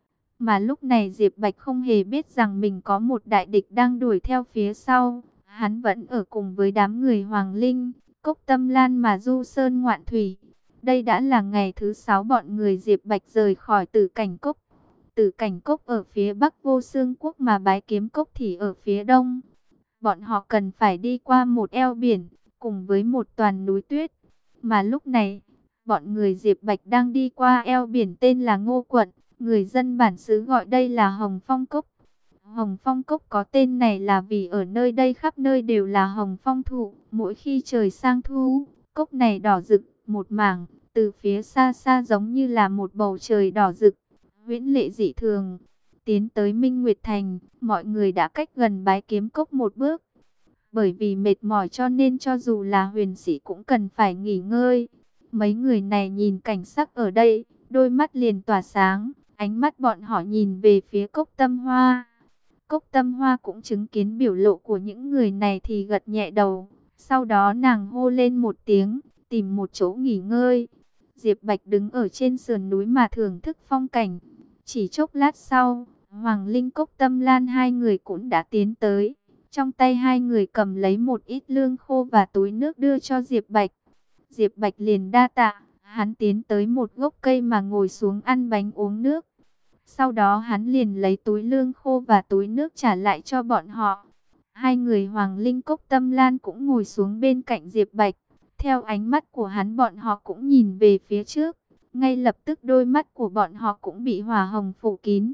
Mà lúc này Diệp Bạch không hề biết rằng mình có một đại địch đang đuổi theo phía sau. Hắn vẫn ở cùng với đám người Hoàng Linh, Cốc Tâm Lan mà du sơn ngoạn thủy. Đây đã là ngày thứ 6 bọn người Diệp Bạch rời khỏi Tử Cảnh Cốc. Tử Cảnh Cốc ở phía bắc Vô Xương Quốc mà Bái Kiếm Cốc thì ở phía đông. Bọn họ cần phải đi qua một eo biển, cùng với một toàn núi tuyết. Mà lúc này, bọn người Diệp Bạch đang đi qua eo biển tên là Ngô Quận. Người dân bản xứ gọi đây là Hồng Phong Cốc. Hồng Phong Cốc có tên này là vì ở nơi đây khắp nơi đều là hồng phong thụ. Mỗi khi trời sang thu, cốc này đỏ rực một mảng, từ phía xa xa giống như là một bầu trời đỏ rực, huyễn lệ dị thường. Tiến tới Minh Nguyệt Thành, mọi người đã cách gần Bái Kiếm Cốc một bước. Bởi vì mệt mỏi cho nên cho dù là huyền sĩ cũng cần phải nghỉ ngơi. Mấy người này nhìn cảnh sắc ở đây, đôi mắt liền tỏa sáng, ánh mắt bọn họ nhìn về phía Cốc Tâm Hoa. Cốc Tâm Hoa cũng chứng kiến biểu lộ của những người này thì gật nhẹ đầu. Sau đó nàng hô lên một tiếng, tìm một chỗ nghỉ ngơi. Diệp Bạch đứng ở trên sườn núi mà thưởng thức phong cảnh. Chỉ chốc lát sau, Hoàng Linh, Cốc Tâm Lan hai người cũng đã tiến tới. Trong tay hai người cầm lấy một ít lương khô và túi nước đưa cho Diệp Bạch. Diệp Bạch liền đa tạ, hắn tiến tới một gốc cây mà ngồi xuống ăn bánh uống nước. Sau đó hắn liền lấy túi lương khô và túi nước trả lại cho bọn họ. Hai người Hoàng Linh Cốc Tâm Lan cũng ngồi xuống bên cạnh Diệp Bạch. Theo ánh mắt của hắn bọn họ cũng nhìn về phía trước. Ngay lập tức đôi mắt của bọn họ cũng bị hỏa hồng phủ kín.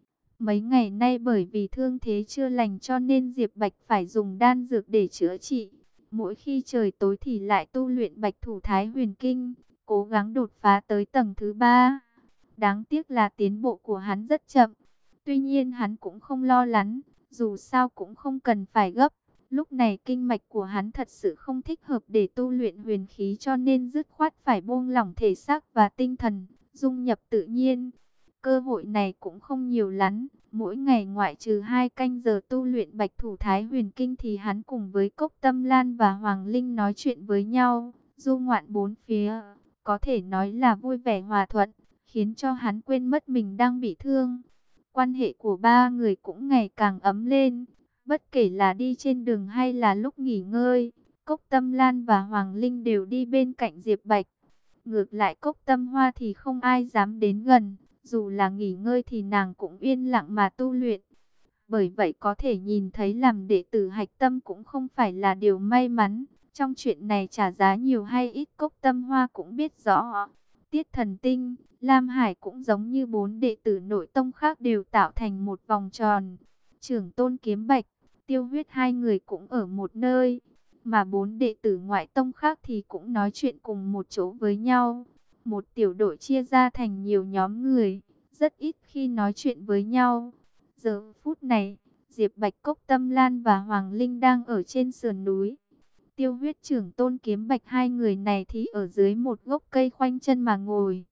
Mấy ngày nay bởi vì thương thế chưa lành cho nên Diệp Bạch phải dùng đan dược để chữa trị. Mỗi khi trời tối thì lại tu luyện Bạch Thủ Thái Huyền Kinh, cố gắng đột phá tới tầng thứ 3. Đáng tiếc là tiến bộ của hắn rất chậm. Tuy nhiên hắn cũng không lo lắng, dù sao cũng không cần phải gấp. Lúc này kinh mạch của hắn thật sự không thích hợp để tu luyện huyền khí cho nên dứt khoát phải buông lỏng thể xác và tinh thần, dung nhập tự nhiên. Cơ hội này cũng không nhiều lắm. Mỗi ngày ngoại trừ 2 canh giờ tu luyện Bạch Thủ Thái Huyền Kinh thì hắn cùng với Cốc Tâm Lan và Hoàng Linh nói chuyện với nhau, du ngoạn bốn phía, có thể nói là vui vẻ hòa thuận, khiến cho hắn quên mất mình đang bị thương. Quan hệ của ba người cũng ngày càng ấm lên, bất kể là đi trên đường hay là lúc nghỉ ngơi, Cốc Tâm Lan và Hoàng Linh đều đi bên cạnh Diệp Bạch. Ngược lại Cốc Tâm Hoa thì không ai dám đến gần. Dù là nghỉ ngơi thì nàng cũng yên lặng mà tu luyện. Bởi vậy có thể nhìn thấy làm đệ tử hạch tâm cũng không phải là điều may mắn. Trong chuyện này trả giá nhiều hay ít Cốc Tâm Hoa cũng biết rõ. Tiết Thần Tinh, Lam Hải cũng giống như 4 đệ tử nội tông khác đều tạo thành một vòng tròn. Trưởng Tôn Kiếm Bạch, Tiêu Huyết hai người cũng ở một nơi. Mà 4 đệ tử ngoại tông khác thì cũng nói chuyện cùng một chỗ với nhau. Một tiểu đội chia ra thành nhiều nhóm người, rất ít khi nói chuyện với nhau. Giờ phút này, Diệp Bạch, Cốc Tâm Lan và Hoàng Linh đang ở trên sườn núi. Tiêu Huyết, Trưởng Tôn Kiếm Bạch hai người này thì ở dưới một gốc cây khoanh chân mà ngồi.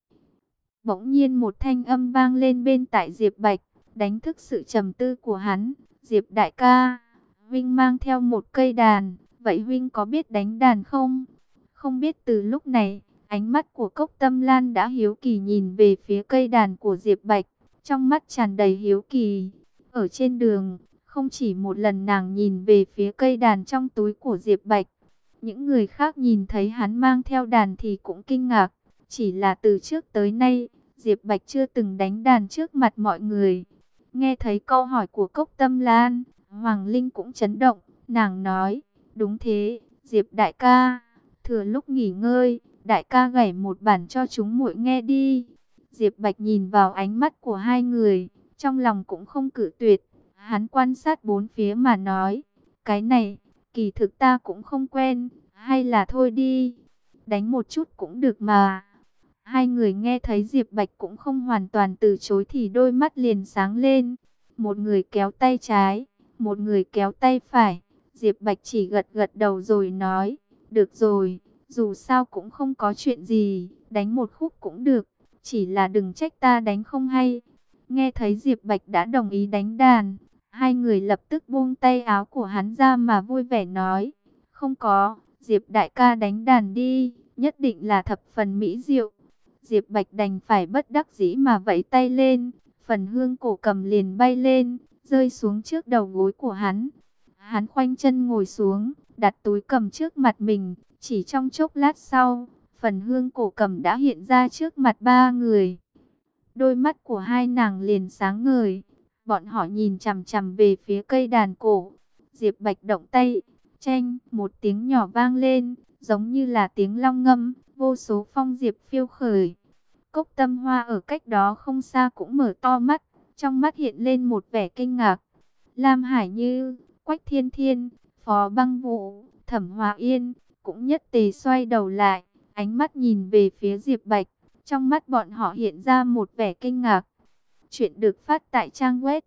Bỗng nhiên một thanh âm vang lên bên tai Diệp Bạch, đánh thức sự trầm tư của hắn. Diệp đại ca, huynh mang theo một cây đàn, vậy huynh có biết đánh đàn không? Không biết. Từ lúc này, ánh mắt của Cốc Tâm Lan đã hiếu kỳ nhìn về phía cây đàn của Diệp Bạch, trong mắt tràn đầy hiếu kỳ. Ở trên đường, không chỉ một lần nàng nhìn về phía cây đàn trong túi của Diệp Bạch. Những người khác nhìn thấy hắn mang theo đàn thì cũng kinh ngạc. Chỉ là từ trước tới nay, Diệp Bạch chưa từng đánh đàn trước mặt mọi người. Nghe thấy câu hỏi của Cốc Tâm Lan, Hoàng Linh cũng chấn động. Nàng nói, đúng thế, Diệp đại ca, thừa lúc nghỉ ngơi, đại ca gảy một bản cho chúng muội nghe đi. Diệp Bạch nhìn vào ánh mắt của hai người, trong lòng cũng không cự tuyệt. Hắn quan sát bốn phía mà nói, cái này, kỳ thực ta cũng không quen, hay là thôi đi, đánh một chút cũng được mà. Hai người nghe thấy Diệp Bạch cũng không hoàn toàn từ chối thì đôi mắt liền sáng lên. Một người kéo tay trái, một người kéo tay phải. Diệp Bạch chỉ gật gật đầu rồi nói, được rồi, dù sao cũng không có chuyện gì, đánh một khúc cũng được, chỉ là đừng trách ta đánh không hay. Nghe thấy Diệp Bạch đã đồng ý đánh đàn, hai người lập tức buông tay áo của hắn ra mà vui vẻ nói, không có, Diệp đại ca đánh đàn đi, nhất định là thập phần mỹ diệu. Diệp Bạch đành phải bất đắc dĩ mà vẫy tay lên, phần hương cổ cầm liền bay lên, rơi xuống trước đầu gối của hắn. Hắn khoanh chân ngồi xuống, đặt túi cầm trước mặt mình, chỉ trong chốc lát sau, phần hương cổ cầm đã hiện ra trước mặt ba người. Đôi mắt của hai nàng liền sáng ngời, bọn họ nhìn chằm chằm về phía cây đàn cổ. Diệp Bạch động tay, cheng, một tiếng nhỏ vang lên, giống như là tiếng long ngâm, vô số phong diệp phiêu khởi. Cốc Tâm Hoa ở cách đó không xa cũng mở to mắt, trong mắt hiện lên một vẻ kinh ngạc. Lam Hải Như, Quách Thiên Thiên, Phó Băng Vũ, Thẩm Hòa Yên cũng nhất tề xoay đầu lại, ánh mắt nhìn về phía Diệp Bạch, trong mắt bọn họ hiện ra một vẻ kinh ngạc. Chuyện được phát tại trang web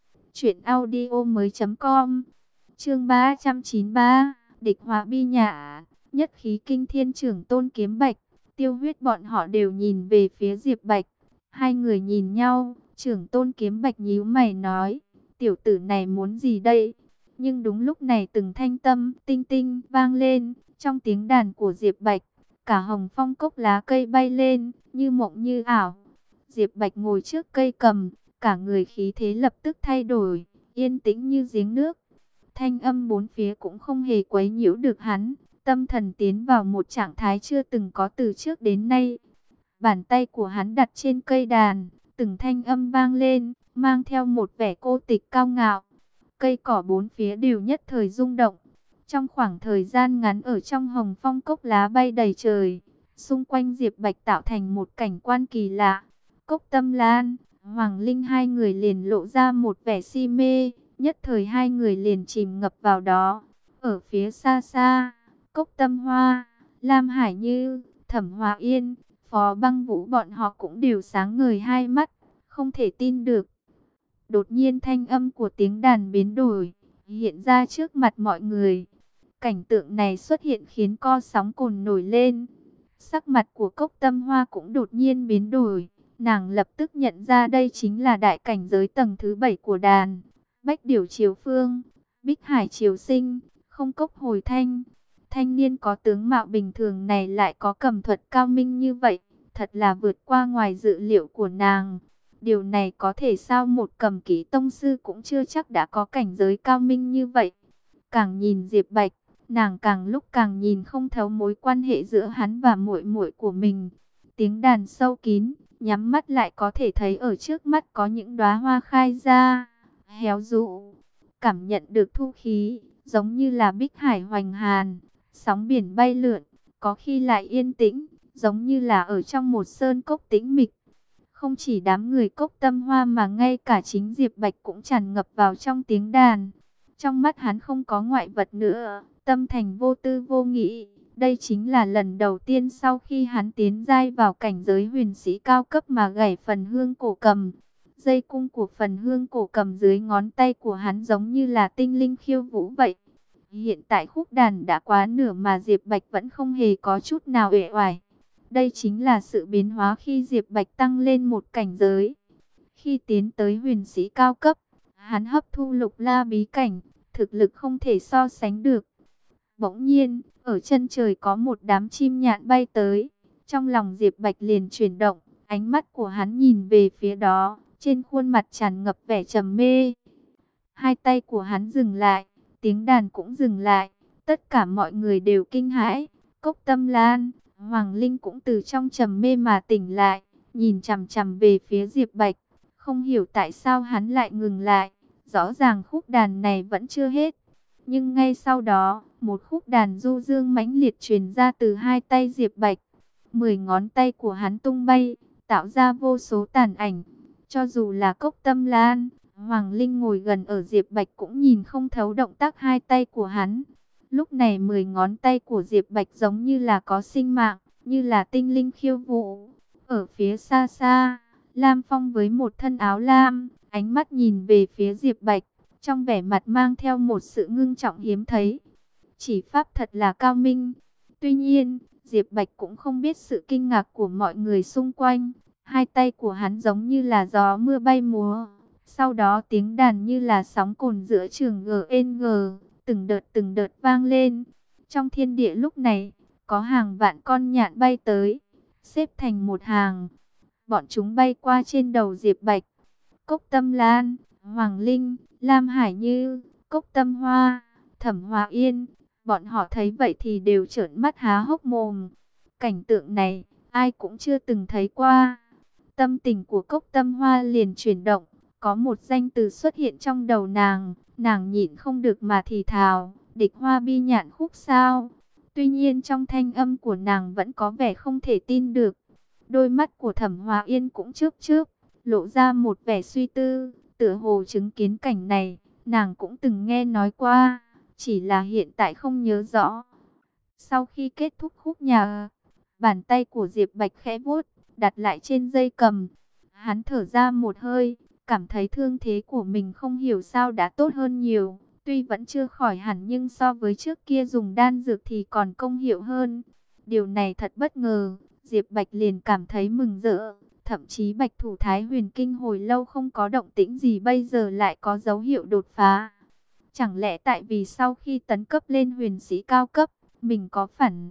truyệnaudiomoi.com. Chương 393, Địch Hòa Bi Nhã, nhất khí kinh thiên Trưởng Tôn Kiếm Bạch, Tiêu Huyết bọn họ đều nhìn về phía Diệp Bạch. Hai người nhìn nhau, Trưởng Tôn Kiếm Bạch nhíu mày nói, tiểu tử này muốn gì đây? Nhưng đúng lúc này từng thanh tâm tinh tinh vang lên, trong tiếng đàn của Diệp Bạch, cả hồng phong cốc lá cây bay lên, như mộng như ảo. Diệp Bạch ngồi trước cây cầm, cả người khí thế lập tức thay đổi, yên tĩnh như giếng nước. Thanh âm bốn phía cũng không hề quấy nhiễu được hắn, tâm thần tiến vào một trạng thái chưa từng có từ trước đến nay. Bàn tay của hắn đặt trên cây đàn, từng thanh âm vang lên, mang theo một vẻ cô tịch cao ngạo. Cây cỏ bốn phía đều nhất thời rung động. Trong khoảng thời gian ngắn ở trong hồng phong cốc lá bay đầy trời, xung quanh Diệp Bạch tạo thành một cảnh quan kỳ lạ. Cốc Tâm Lan, Hoàng Linh hai người liền lộ ra một vẻ si mê, nhất thời hai người liền chìm ngập vào đó. Ở phía xa xa, Cốc Tâm Hoa, Lam Hải Như, Thẩm Hòa Yên, Phó Băng Vũ bọn họ cũng đều sáng ngời hai mắt, không thể tin được. Đột nhiên thanh âm của tiếng đàn biến đổi, hiện ra trước mặt mọi người. Cảnh tượng này xuất hiện khiến co sóng cồn nổi lên. Sắc mặt của Cốc Tâm Hoa cũng đột nhiên biến đổi. Nàng lập tức nhận ra đây chính là đại cảnh giới tầng thứ 7 của đàn. Bách Điểu Chiếu Phương, Bích Hải Chiếu Sinh, Không Cốc Hồi Thanh. Thanh niên có tướng mạo bình thường này lại có cầm thuật cao minh như vậy, thật là vượt qua ngoài dự liệu của nàng. Điều này có thể sao một cầm kỹ tông sư cũng chưa chắc đã có cảnh giới cao minh như vậy. Càng nhìn Diệp Bạch, nàng càng lúc càng nhìn không thấu mối quan hệ giữa hắn và muội muội của mình. Tiếng đàn sâu kín, nhắm mắt lại có thể thấy ở trước mắt có những đóa hoa khai ra, héo rũ. Cảm nhận được thu khí, giống như là bích hải hoành hàn, sóng biển bay lượn, có khi lại yên tĩnh, giống như là ở trong một sơn cốc tĩnh mịch. Không chỉ đám người Cốc Tâm Hoa mà ngay cả chính Diệp Bạch cũng tràn ngập vào trong tiếng đàn. Trong mắt hắn không có ngoại vật nữa, tâm thành vô tư vô nghĩ. Đây chính là lần đầu tiên sau khi hắn tiến giai vào cảnh giới huyền sĩ cao cấp mà gảy phần hương cổ cầm. Dây cung của phần hương cổ cầm dưới ngón tay của hắn giống như là tinh linh khiêu vũ vậy. Hiện tại khúc đàn đã quá nửa mà Diệp Bạch vẫn không hề có chút nào uể oải. Đây chính là sự biến hóa khi Diệp Bạch tăng lên một cảnh giới. Khi tiến tới huyền sĩ cao cấp, hắn hấp thu lục la bí cảnh, thực lực không thể so sánh được. Bỗng nhiên, ở chân trời có một đám chim nhạn bay tới. Trong lòng Diệp Bạch liền chuyển động, ánh mắt của hắn nhìn về phía đó, trên khuôn mặt tràn ngập vẻ trầm mê. Hai tay của hắn dừng lại, tiếng đàn cũng dừng lại, tất cả mọi người đều kinh hãi. Cốc Tâm Lan, Hoàng Linh cũng từ trong trầm mê mà tỉnh lại, nhìn chằm chằm về phía Diệp Bạch, không hiểu tại sao hắn lại ngừng lại. Rõ ràng khúc đàn này vẫn chưa hết, nhưng ngay sau đó, một khúc đàn du dương mãnh liệt truyền ra từ hai tay Diệp Bạch. 10 ngón tay của hắn tung bay, tạo ra vô số tàn ảnh. Cho dù là Cốc Tâm Lan, Hoàng Linh ngồi gần ở Diệp Bạch cũng nhìn không thấu động tác hai tay của hắn. Lúc này 10 ngón tay của Diệp Bạch giống như là có sinh mạng, như là tinh linh khiêu vũ. Ở phía xa xa, Lam Phong với một thân áo lam, ánh mắt nhìn về phía Diệp Bạch, trong vẻ mặt mang theo một sự ngưng trọng hiếm thấy. Chỉ pháp thật là cao minh. Tuy nhiên, Diệp Bạch cũng không biết sự kinh ngạc của mọi người xung quanh. Hai tay của hắn giống như là gió mưa bay múa. Sau đó tiếng đàn như là sóng cồn giữa trường GNG, từng đợt vang lên. Trong thiên địa lúc này, có hàng vạn con nhạn bay tới, xếp thành một hàng. Bọn chúng bay qua trên đầu Diệp Bạch. Cốc Tâm Lan, Hoàng Linh, Lam Hải Như, Cốc Tâm Hoa, Thẩm Hòa Yên. Bọn họ thấy vậy thì đều trợn mắt há hốc mồm. Cảnh tượng này, ai cũng chưa từng thấy qua. Tâm tình của Cốc Tâm Hoa liền chuyển động. Có một danh từ xuất hiện trong đầu nàng. Nàng nhịn không được mà thì thào, địch hoa bi nhạn khúc sao. Tuy nhiên trong thanh âm của nàng vẫn có vẻ không thể tin được. Đôi mắt của Thẩm Hòa Yên cũng chớp chớp, lộ ra một vẻ suy tư, tựa hồ chứng kiến cảnh này, nàng cũng từng nghe nói qua, chỉ là hiện tại không nhớ rõ. Sau khi kết thúc khúc nhạc, bàn tay của Diệp Bạch khẽ vuốt, đặt lại trên dây cầm. Hắn thở ra một hơi, cảm thấy thương thế của mình không hiểu sao đã tốt hơn nhiều. Tuy vẫn chưa khỏi hẳn nhưng so với trước kia dùng đan dược thì còn công hiệu hơn. Điều này thật bất ngờ, Diệp Bạch liền cảm thấy mừng rỡ. Thậm chí Bạch Thủ Thái Huyền Kinh hồi lâu không có động tĩnh gì bây giờ lại có dấu hiệu đột phá. Chẳng lẽ tại vì sau khi tấn cấp lên huyền sĩ cao cấp, mình có phản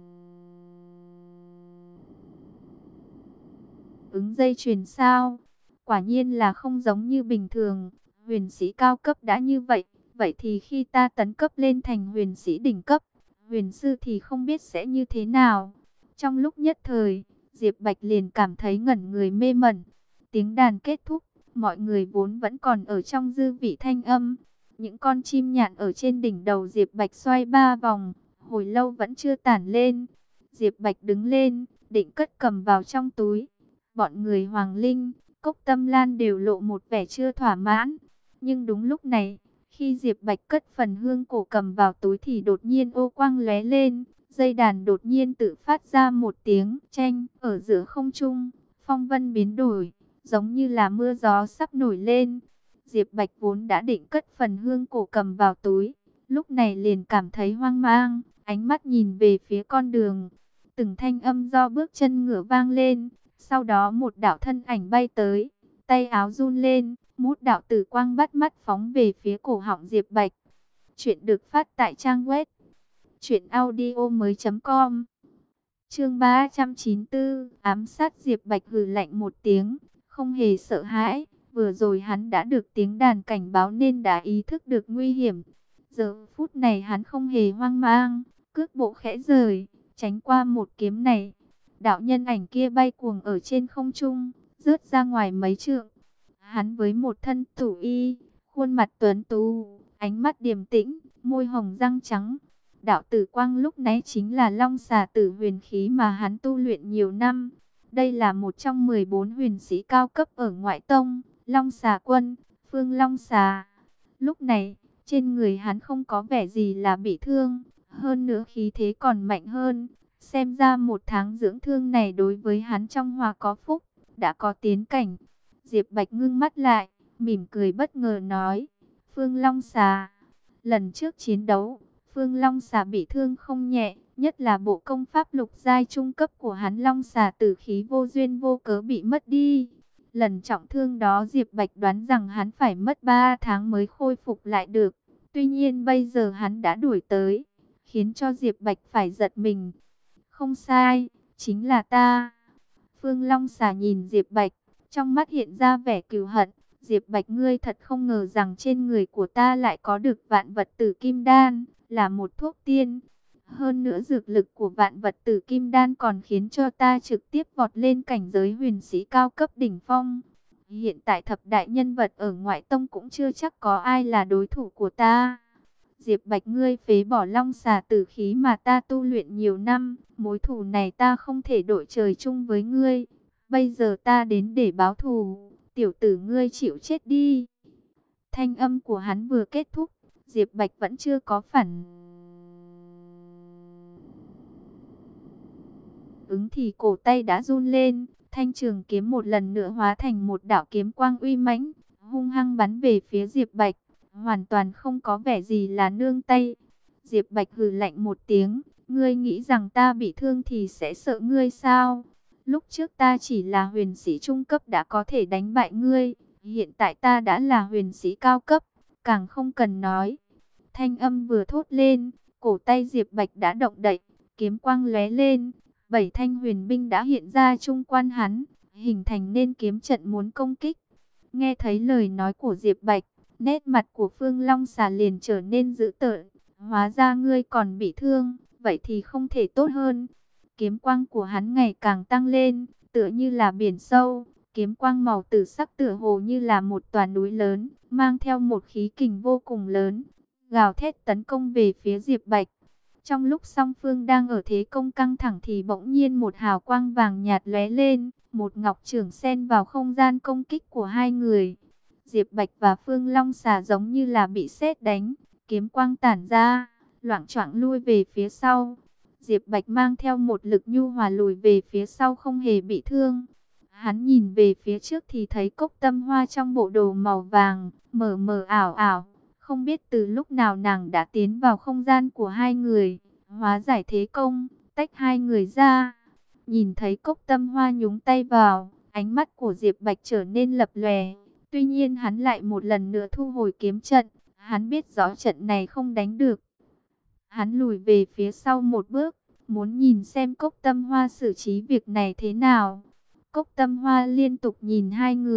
ứng dây chuyền sao? Quả nhiên là không giống như bình thường. Huyền sĩ cao cấp đã như vậy, Vậy thì khi ta tấn cấp lên thành huyền sĩ đỉnh cấp, huyền sư thì không biết sẽ như thế nào. Trong lúc nhất thời, Diệp Bạch liền cảm thấy ngẩn người mê mẩn. Tiếng đàn kết thúc, mọi người vốn vẫn còn ở trong dư vị thanh âm. Những con chim nhạn ở trên đỉnh đầu Diệp Bạch xoay 3 vòng, hồi lâu vẫn chưa tản lên. Diệp Bạch đứng lên, định cất cầm vào trong túi. Bọn người Hoàng Linh, Cốc Tâm Lan đều lộ một vẻ chưa thỏa mãn. Nhưng đúng lúc này, khi Diệp Bạch cất phần hương cổ cầm vào túi thì đột nhiên ô quang lóe lên. Dây đàn đột nhiên tự phát ra một tiếng chênh ở giữa không trung. Phong vân biến đổi, giống như là mưa gió sắp nổi lên. Diệp Bạch vốn đã định cất phần hương cổ cầm vào túi, lúc này liền cảm thấy hoang mang, ánh mắt nhìn về phía con đường. Từng thanh âm do bước chân ngựa vang lên, sau đó một đạo thân ảnh bay tới, tay áo run lên, một đạo tử quang bắt mắt phóng về phía cổ họng Diệp Bạch. Chuyện được phát tại trang web truyệnaudiomoi.com. Chương 394, ám sát Diệp Bạch hừ lạnh một tiếng, không hề sợ hãi. Vừa rồi hắn đã được tiếng đàn cảnh báo nên đã ý thức được nguy hiểm. Giờ phút này hắn không hề hoang mang, cước bộ khẽ rời, tránh qua một kiếm này. Đạo nhân ảnh kia bay cuồng ở trên không trung, rớt ra ngoài mấy trượng. Hắn với một thân tủ y, khuôn mặt tuấn tú, ánh mắt điềm tĩnh, môi hồng răng trắng. Đạo tử quang lúc nãy chính là Long Xà Tử huyền khí mà hắn tu luyện nhiều năm. Đây là một trong 14 huyền sĩ cao cấp ở ngoại tông, Long Xà Quân, Phương Long Xà. Lúc này, trên người hắn không có vẻ gì là bị thương, hơn nữa khí thế còn mạnh hơn. Xem ra một tháng dưỡng thương này đối với hắn trong hòa có phúc, đã có tiến cảnh. Diệp Bạch ngưng mắt lại, mỉm cười bất ngờ nói, Phương Long Xà, lần trước chiến đấu, Phương Long Xà bị thương không nhẹ, nhất là bộ công pháp lục giai trung cấp của hắn Long Xà tử khí vô duyên vô cớ bị mất đi. Lần trọng thương đó Diệp Bạch đoán rằng hắn phải mất 3 tháng mới khôi phục lại được. Tuy nhiên bây giờ hắn đã đuổi tới, khiến cho Diệp Bạch phải giật mình. Không sai, chính là ta. Phương Long Xà nhìn Diệp Bạch, trong mắt hiện ra vẻ cừu hận. Diệp Bạch, ngươi thật không ngờ rằng trên người của ta lại có được vạn vật tử kim đan, là một thuốc tiên. Hơn nữa dược lực của vạn vật tử kim đan còn khiến cho ta trực tiếp vọt lên cảnh giới huyền sĩ cao cấp đỉnh phong. Hiện tại thập đại nhân vật ở ngoại tông cũng chưa chắc có ai là đối thủ của ta. Diệp Bạch, ngươi phế bỏ Long Xà tử khí mà ta tu luyện nhiều năm, mối thù này ta không thể đội trời chung với ngươi. Bây giờ ta đến để báo thù, tiểu tử ngươi chịu chết đi. Thanh âm của hắn vừa kết thúc, Diệp Bạch vẫn chưa có phản ứng thì cổ tay đã run lên, thanh trường kiếm một lần nữa hóa thành một đạo kiếm quang uy mãnh, hung hăng bắn về phía Diệp Bạch, hoàn toàn không có vẻ gì là nương tay. Diệp Bạch hừ lạnh một tiếng, ngươi nghĩ rằng ta bị thương thì sẽ sợ ngươi sao? Lúc trước ta chỉ là huyền sĩ trung cấp đã có thể đánh bại ngươi, hiện tại ta đã là huyền sĩ cao cấp, càng không cần nói. Thanh âm vừa thốt lên, cổ tay Diệp Bạch đã động đậy, kiếm quang lóe lên, 7 thanh huyền binh đã hiện ra chung quanh hắn, hình thành nên kiếm trận muốn công kích. Nghe thấy lời nói của Diệp Bạch, nét mặt của Phương Long Xà liền trở nên dữ tợn. Hóa ra ngươi còn bị thương, vậy thì không thể tốt hơn. Kiếm quang của hắn ngày càng tăng lên, tựa như là biển sâu. Kiếm quang màu tử sắc tựa hồ như là một tòa núi lớn, mang theo một khí kình vô cùng lớn, gào thét tấn công về phía Diệp Bạch. Trong lúc song phương đang ở thế công căng thẳng thì bỗng nhiên một hào quang vàng nhạt lóe lên, một ngọc chưởng xen vào không gian công kích của hai người. Diệp Bạch và Phương Long Xà giống như là bị sét đánh, kiếm quang tản ra, loạng choạng lui về phía sau. Diệp Bạch mang theo một lực nhu hòa lùi về phía sau không hề bị thương. Hắn nhìn về phía trước thì thấy Cốc Tâm Hoa trong bộ đồ màu vàng, mờ mờ ảo ảo. Không biết từ lúc nào nàng đã tiến vào không gian của hai người, hóa giải thế công, tách hai người ra. Nhìn thấy Cốc Tâm Hoa nhúng tay vào, ánh mắt của Diệp Bạch trở nên lập lòe. Tuy nhiên hắn lại một lần nữa thu hồi kiếm trận, hắn biết rõ trận này không đánh được. Hắn lùi về phía sau một bước, muốn nhìn xem Cốc Tâm Hoa xử trí việc này thế nào. Cốc Tâm Hoa liên tục nhìn hai người,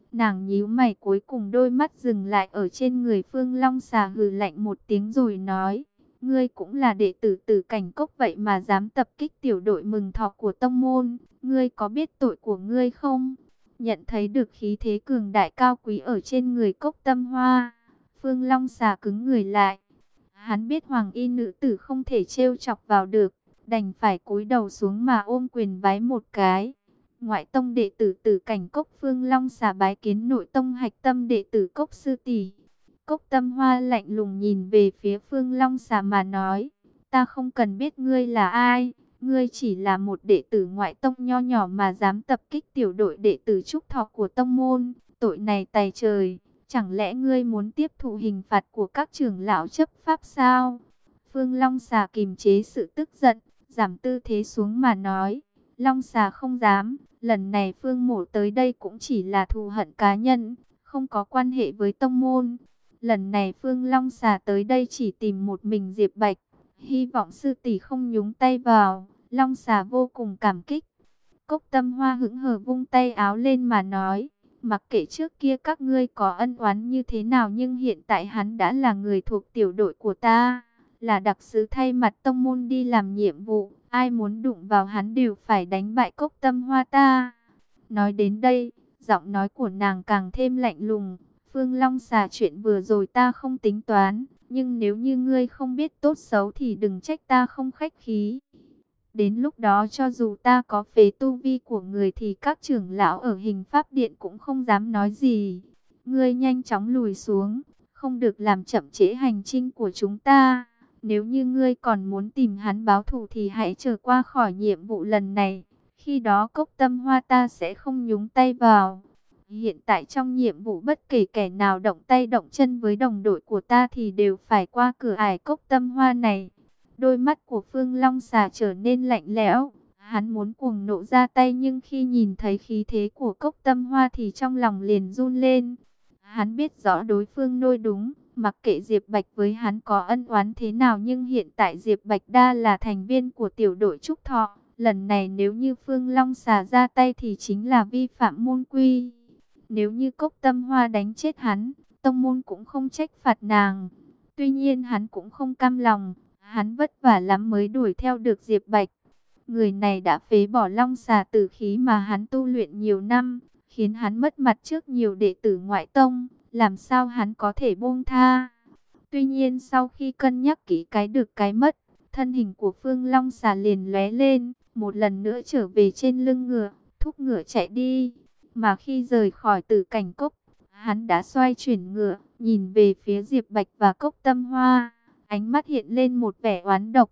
Nàng nhíu mày, cuối cùng đôi mắt dừng lại ở trên người Phương Long Xà, hừ lạnh một tiếng rồi nói: ngươi cũng là đệ tử Tử Cảnh Cốc, vậy mà dám tập kích tiểu đội mừng thọ của tông môn, ngươi có biết tội của ngươi không? Nhận thấy được khí thế cường đại cao quý ở trên người Cốc Tâm Hoa, Phương Long Xà cứng người lại. Hắn biết Hoàng Y nữ tử không thể trêu chọc vào được, đành phải cúi đầu xuống mà ôm quyền vái một cái. Ngoại tông đệ tử Tử Cảnh Cốc Phương Long Xà bái kiến nội tông hạch tâm đệ tử Cốc sư tỷ. Cốc Tâm Hoa lạnh lùng nhìn về phía Phương Long Xà mà nói: ta không cần biết ngươi là ai, ngươi chỉ là một đệ tử ngoại tông nho nhỏ mà dám tập kích tiểu đội đệ tử trúc thọ của tông môn, tội này tày trời. Chẳng lẽ ngươi muốn tiếp thụ hình phạt của các trưởng lão chấp pháp sao? Phương Long Xà kìm chế sự tức giận, giảm tư thế xuống mà nói: Long Xà không dám, lần này Phương mổ tới đây cũng chỉ là thù hận cá nhân, không có quan hệ với tông môn. Lần này Phương Long Xà tới đây chỉ tìm một mình Diệp Bạch, hy vọng sư tỷ không nhúng tay vào. Long Xà vô cùng cảm kích. Cốc Tâm Hoa hững hờ vung tay áo lên mà nói: mặc kệ trước kia các ngươi có ân oán như thế nào, nhưng hiện tại hắn đã là người thuộc tiểu đội của ta, là đặc sứ thay mặt tông môn đi làm nhiệm vụ, ai muốn đụng vào hắn đều phải đánh bại Cốc Tâm Hoa ta. Nói đến đây, giọng nói của nàng càng thêm lạnh lùng. Phương Long Xà, chuyện vừa rồi ta không tính toán, nhưng nếu như ngươi không biết tốt xấu thì đừng trách ta không khách khí. Đến lúc đó cho dù ta có phế tu vi của người thì các trưởng lão ở Hình Pháp Điện cũng không dám nói gì. Ngươi nhanh chóng lùi xuống, không được làm chậm trễ hành trình của chúng ta. Nếu như ngươi còn muốn tìm hắn báo thù thì hãy chờ qua khỏi nhiệm vụ lần này. Khi đó Cốc Tâm Hoa ta sẽ không nhúng tay vào. Hiện tại trong nhiệm vụ bất kể kẻ nào động tay động chân với đồng đội của ta thì đều phải qua cửa ải Cốc Tâm Hoa này. Đôi mắt của Phương Long Xà trở nên lạnh lẽo. Hắn muốn cuồng nộ ra tay, nhưng khi nhìn thấy khí thế của Cốc Tâm Hoa thì trong lòng liền run lên. Hắn biết rõ đối phương nói đúng, mặc kệ Diệp Bạch với hắn có ân oán thế nào, nhưng hiện tại Diệp Bạch đa là thành viên của tiểu đội trúc thọ. Lần này nếu như Phương Long Xà ra tay thì chính là vi phạm môn quy. Nếu như Cốc Tâm Hoa đánh chết hắn, tông môn cũng không trách phạt nàng. Tuy nhiên hắn cũng không cam lòng, hắn vất vả lắm mới đuổi theo được Diệp Bạch. Người này đã phế bỏ Long Xà tử khí mà hắn tu luyện nhiều năm, khiến hắn mất mặt trước nhiều đệ tử ngoại tông, làm sao hắn có thể buông tha. Tuy nhiên sau khi cân nhắc kỹ cái được cái mất, thân hình của Phương Long Xà liền lóe lên, một lần nữa trở về trên lưng ngựa, thúc ngựa chạy đi. Mà khi rời khỏi Tử Cảnh Cốc, hắn đã xoay chuyển ngựa, nhìn về phía Diệp Bạch và Cốc Tâm Hoa, ánh mắt hiện lên một vẻ oán độc.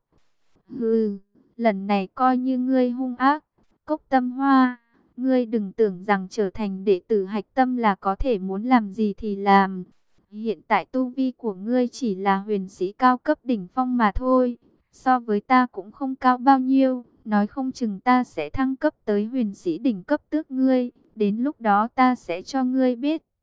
Hừ, lần này coi như ngươi hung ác. Cốc Tâm Hoa, ngươi đừng tưởng rằng trở thành đệ tử hạch tâm là có thể muốn làm gì thì làm. Hiện tại tu vi của ngươi chỉ là huyền sĩ cao cấp đỉnh phong mà thôi, so với ta cũng không cao bao nhiêu. Nói không chừng ta sẽ thăng cấp tới huyền sĩ đỉnh cấp tước ngươi. Đến lúc đó ta sẽ cho ngươi biết